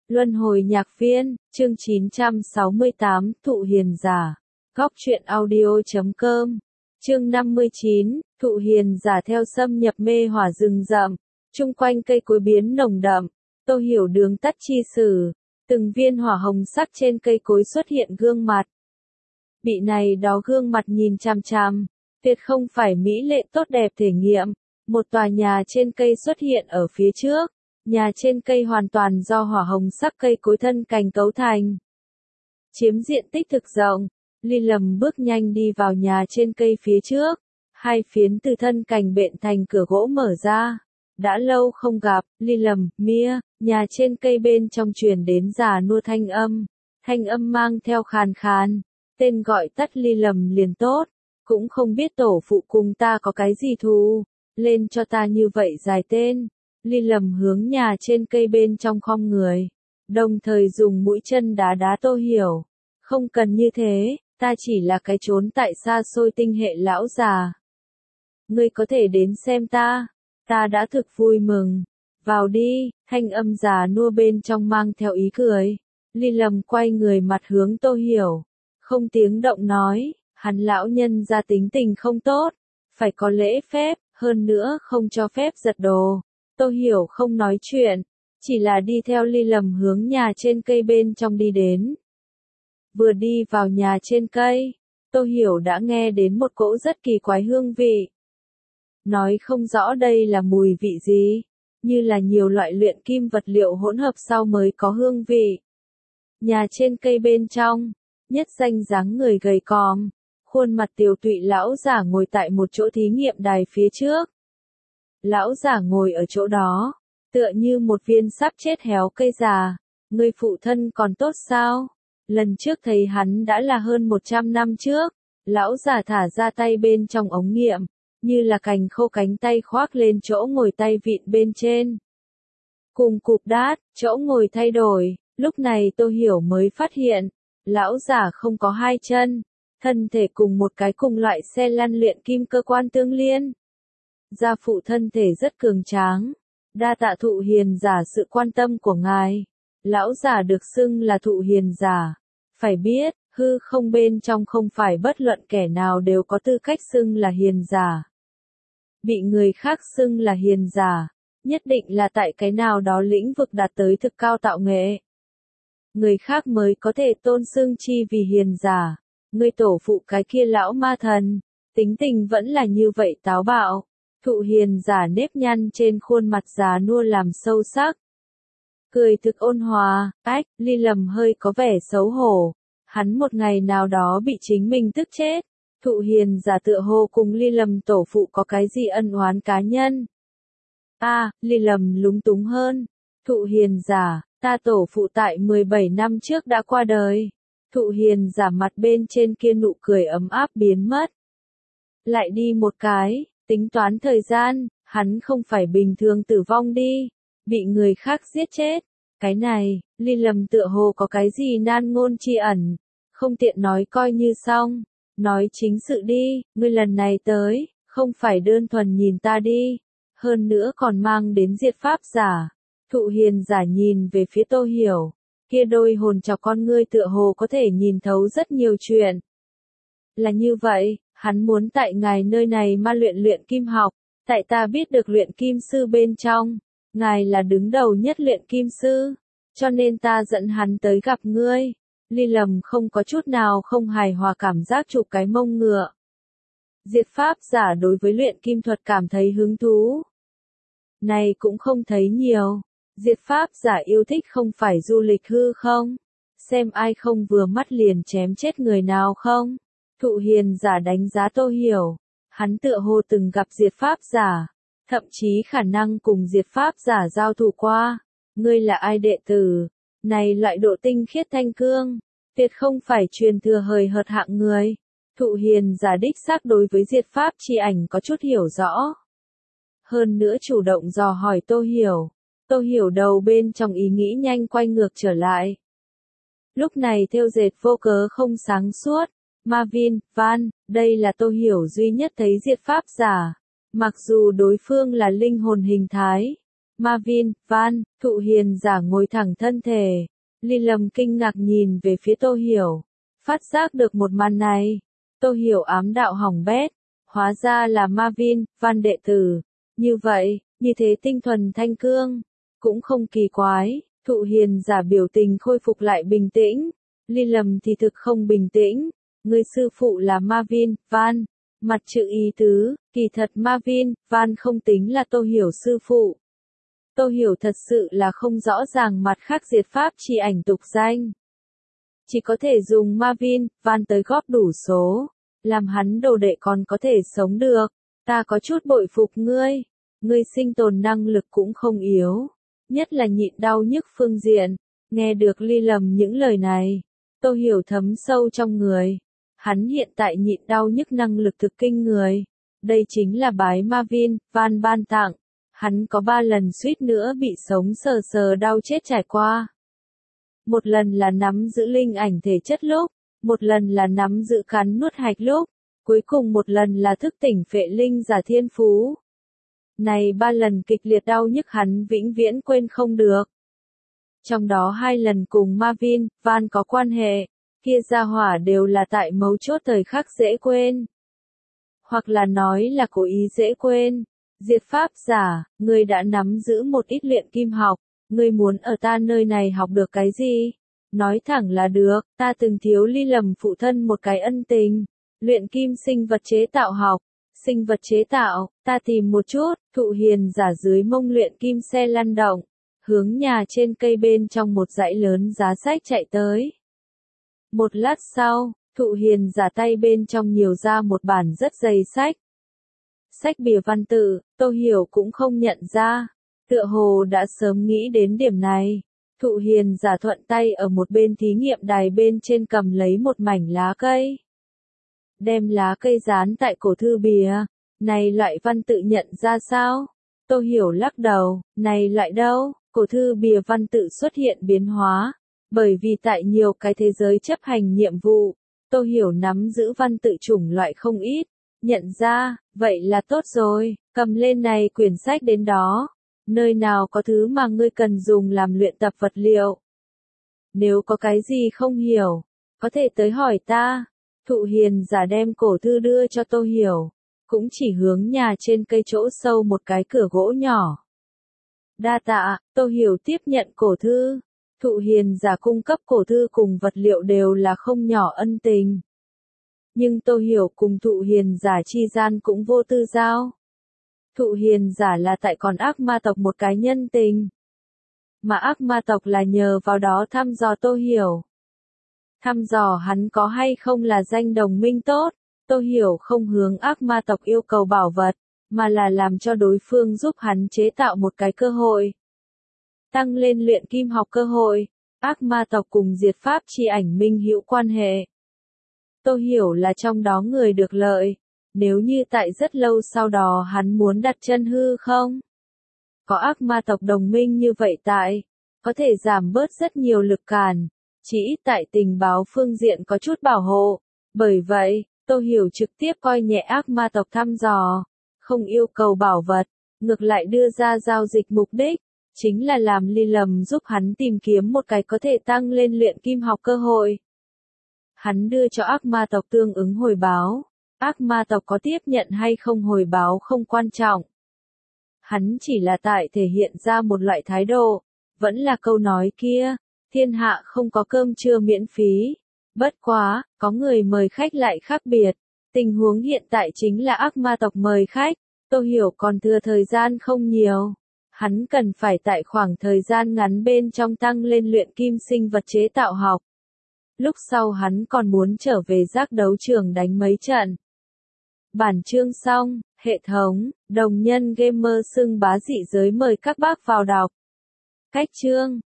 Luân hồi nhạc viên, chương 968, Thụ Hiền Giả. Góc truyện audio.com. Chương 59, Thụ Hiền Giả theo xâm nhập mê hỏa rừng rậm, chung quanh cây cối biến nồng đậm, Tô Hiểu đường tắt chi sử, từng viên hỏa hồng sắc trên cây cối xuất hiện gương mặt. Bị này đó gương mặt nhìn chằm chằm, tuyệt không phải mỹ lệ tốt đẹp thể nghiệm, một tòa nhà trên cây xuất hiện ở phía trước. Nhà trên cây hoàn toàn do hỏa hồng sắc cây cối thân cành cấu thành. Chiếm diện tích thực rộng, Ly Lầm bước nhanh đi vào nhà trên cây phía trước. Hai phiến từ thân cành bện thành cửa gỗ mở ra. Đã lâu không gặp, Ly Lầm, mía, nhà trên cây bên trong truyền đến già nua thanh âm. Thanh âm mang theo khàn khàn, tên gọi tắt Ly Lầm liền tốt. Cũng không biết tổ phụ cùng ta có cái gì thù, lên cho ta như vậy dài tên. Ly Lầm hướng nhà trên cây bên trong khom người, đồng thời dùng mũi chân đá đá Tô Hiểu. Không cần như thế, ta chỉ là cái trốn tại xa xôi tinh hệ lão già. Ngươi có thể đến xem ta đã thực vui mừng. Vào đi, thanh âm già nua bên trong mang theo ý cười. Ly Lầm quay người mặt hướng Tô Hiểu, không tiếng động nói, hắn lão nhân gia tính tình không tốt, phải có lễ phép, hơn nữa không cho phép giật đồ. Tô Hiểu không nói chuyện, chỉ là đi theo Ly Lầm hướng nhà trên cây bên trong đi đến. Vừa đi vào nhà trên cây, Tô Hiểu đã nghe đến một cỗ rất kỳ quái hương vị. Nói không rõ đây là mùi vị gì, như là nhiều loại luyện kim vật liệu hỗn hợp sau mới có hương vị. Nhà trên cây bên trong, nhất danh dáng người gầy còm, khuôn mặt tiều tụy lão giả ngồi tại một chỗ thí nghiệm đài phía trước. Lão giả ngồi ở chỗ đó, tựa như một viên sắp chết héo cây già. Người phụ thân còn tốt sao? Lần trước thấy hắn đã là hơn 100 năm trước. Lão giả thả ra tay bên trong ống nghiệm, như là cành khô cánh tay khoác lên chỗ ngồi tay vịn bên trên. Cùng cụp đát, chỗ ngồi thay đổi, lúc này Tô Hiểu mới phát hiện, lão giả không có hai chân, thân thể cùng một cái cùng loại xe lăn luyện kim cơ quan tương liên. Gia phụ thân thể rất cường tráng, đa tạ Thụ Hiền Giả sự quan tâm của ngài. Lão giả được xưng là Thụ Hiền Giả. Phải biết, hư không bên trong không phải bất luận kẻ nào đều có tư cách xưng là hiền giả. Bị người khác xưng là hiền giả, nhất định là tại cái nào đó lĩnh vực đạt tới thực cao tạo nghệ. Người khác mới có thể tôn xưng chi vì hiền giả. Người tổ phụ cái kia lão ma thần, tính tình vẫn là như vậy táo bạo. Thụ Hiền Giả nếp nhăn trên khuôn mặt già nua làm sâu sắc. Cười thực ôn hòa, Ly Lầm hơi có vẻ xấu hổ. Hắn một ngày nào đó bị chính mình tức chết. Thụ Hiền Giả tựa hồ cùng Ly Lầm tổ phụ có cái gì ân oán cá nhân. Ly Lầm lúng túng hơn. Thụ Hiền Giả, ta tổ phụ tại 17 năm trước đã qua đời. Thụ Hiền Giả mặt bên trên kia nụ cười ấm áp biến mất. Lại đi một cái. Tính toán thời gian, hắn không phải bình thường tử vong đi, bị người khác giết chết. Cái này, Ly Lầm tựa hồ có cái gì nan ngôn chi ẩn, không tiện nói coi như xong. Nói chính sự đi, ngươi lần này tới, không phải đơn thuần nhìn ta đi, hơn nữa còn mang đến diệt pháp giả. Thụ Hiền Giả nhìn về phía Tô Hiểu, kia đôi hồn trọc con ngươi tựa hồ có thể nhìn thấu rất nhiều chuyện. Là như vậy. Hắn muốn tại ngài nơi này ma luyện kim học, tại ta biết được luyện kim sư bên trong, ngài là đứng đầu nhất luyện kim sư, cho nên ta dẫn hắn tới gặp ngươi. Ly Lầm không có chút nào không hài hòa cảm giác chụp cái mông ngựa. Diệt pháp giả đối với luyện kim thuật cảm thấy hứng thú. Này cũng không thấy nhiều, diệt pháp giả yêu thích không phải du lịch hư không, xem ai không vừa mắt liền chém chết người nào không. Thụ Hiền Giả đánh giá Tô Hiểu, hắn tựa hồ từng gặp diệt pháp giả, thậm chí khả năng cùng diệt pháp giả giao thủ qua. Ngươi là ai đệ tử? Này loại độ tinh khiết thanh cương, tuyệt không phải truyền thừa hời hợt hạng người. Thụ Hiền Giả đích xác đối với diệt pháp chi ảnh có chút hiểu rõ. Hơn nữa chủ động dò hỏi Tô Hiểu. Tô Hiểu đầu bên trong ý nghĩ nhanh quay ngược trở lại. Lúc này thêu dệt vô cớ không sáng suốt. Marvin, Van, đây là Tô Hiểu duy nhất thấy diệt pháp giả. Mặc dù đối phương là linh hồn hình thái, Marvin, Van, Thụ Hiền giả ngồi thẳng thân thể. Ly Lâm kinh ngạc nhìn về phía Tô Hiểu. Phát giác được một màn này. Tô Hiểu ám đạo hỏng bét. Hóa ra là Marvin, Van đệ tử. Như vậy, như thế tinh thuần thanh cương. Cũng không kỳ quái. Thụ Hiền giả biểu tình khôi phục lại bình tĩnh. Ly Lâm thì thực không bình tĩnh. Người sư phụ là Marvin, Van. Mặt chữ ý tứ, kỳ thật Marvin, Van không tính là Tô Hiểu sư phụ. Tô Hiểu thật sự là không rõ ràng mặt khác diệt pháp chi ảnh tục danh. Chỉ có thể dùng Marvin, Van tới góp đủ số. Làm hắn đồ đệ còn có thể sống được. Ta có chút bội phục ngươi. Ngươi sinh tồn năng lực cũng không yếu. Nhất là nhịn đau nhức phương diện. Nghe được Ly Lâm những lời này. Tô Hiểu thấm sâu trong người. Hắn hiện tại nhịn đau nhức năng lực thực kinh người. Đây chính là bái Marvin, Van ban tặng. Hắn có 3 lần suýt nữa bị sống sờ sờ đau chết trải qua. Một lần là nắm giữ linh ảnh thể chất lúc, một lần là nắm giữ cắn nuốt hạch lúc, cuối cùng một lần là thức tỉnh phệ linh giả thiên phú. Này 3 lần kịch liệt đau nhức hắn vĩnh viễn quên không được. Trong đó 2 lần cùng Marvin, Van có quan hệ, kia gia hỏa đều là tại mấu chốt thời khắc dễ quên. Hoặc là nói là cố ý dễ quên. Diệt pháp giả, ngươi đã nắm giữ một ít luyện kim học, ngươi muốn ở ta nơi này học được cái gì? Nói thẳng là được, ta từng thiếu Ly Lâm phụ thân một cái ân tình. Luyện kim sinh vật chế tạo học, sinh vật chế tạo, ta tìm một chút, Thụ Hiền giả dưới mông luyện kim xe lăn động, hướng nhà trên cây bên trong một dãy lớn giá sách chạy tới. Một lát sau, Thụ Hiền giả tay bên trong nhiều ra một bản rất dày sách. Sách bìa văn tự, Tô Hiểu cũng không nhận ra. Tựa hồ đã sớm nghĩ đến điểm này. Thụ Hiền giả thuận tay ở một bên thí nghiệm đài bên trên cầm lấy một mảnh lá cây. Đem lá cây dán tại cổ thư bìa. Này loại văn tự nhận ra sao? Tô Hiểu lắc đầu, này loại đâu? Cổ thư bìa văn tự xuất hiện biến hóa. Bởi vì tại nhiều cái thế giới chấp hành nhiệm vụ, Tô Hiểu nắm giữ văn tự chủng loại không ít. Nhận ra, vậy là tốt rồi, cầm lên này quyển sách đến đó. Nơi nào có thứ mà ngươi cần dùng làm luyện tập vật liệu. Nếu có cái gì không hiểu, có thể tới hỏi ta. Thụ Hiền giả đem cổ thư đưa cho Tô Hiểu, cũng chỉ hướng nhà trên cây chỗ sâu một cái cửa gỗ nhỏ. Đa tạ, Tô Hiểu tiếp nhận cổ thư. Thụ Hiền giả cung cấp cổ thư cùng vật liệu đều là không nhỏ ân tình. Nhưng Tô Hiểu cùng Thụ Hiền giả chi gian cũng vô tư giao. Thụ Hiền giả là tại còn ác ma tộc một cái nhân tình. Mà ác ma tộc là nhờ vào đó thăm dò Tô Hiểu. Thăm dò hắn có hay không là danh đồng minh tốt. Tô Hiểu không hướng ác ma tộc yêu cầu bảo vật, mà là làm cho đối phương giúp hắn chế tạo một cái cơ hội. Tăng lên luyện kim học cơ hội. Ác ma tộc cùng diệt pháp chi ảnh minh hữu quan hệ. Tô Hiểu là trong đó người được lợi. Nếu như tại rất lâu sau đó hắn muốn đặt chân hư không? Có ác ma tộc đồng minh như vậy tại, có thể giảm bớt rất nhiều lực cản. Chỉ ít tại tình báo phương diện có chút bảo hộ. Bởi vậy, Tô Hiểu trực tiếp coi nhẹ ác ma tộc thăm dò. Không yêu cầu bảo vật, ngược lại đưa ra giao dịch mục đích. Chính là làm Ly Lâm giúp hắn tìm kiếm một cái có thể tăng lên luyện kim học cơ hội. Hắn đưa cho ác ma tộc tương ứng hồi báo. Ác ma tộc có tiếp nhận hay không hồi báo không quan trọng. Hắn chỉ là tại thể hiện ra một loại thái độ. Vẫn là câu nói kia, thiên hạ không có cơm trưa miễn phí. Bất quá, có người mời khách lại khác biệt. Tình huống hiện tại chính là ác ma tộc mời khách. Tô Hiểu còn thừa thời gian không nhiều. Hắn cần phải tại khoảng thời gian ngắn bên trong tăng lên luyện kim sinh vật chế tạo học. Lúc sau hắn còn muốn trở về giác đấu trường đánh mấy trận. Bản chương xong, hệ thống, đồng nhân gamer xưng bá dị giới mời các bác vào đọc. Cách chương.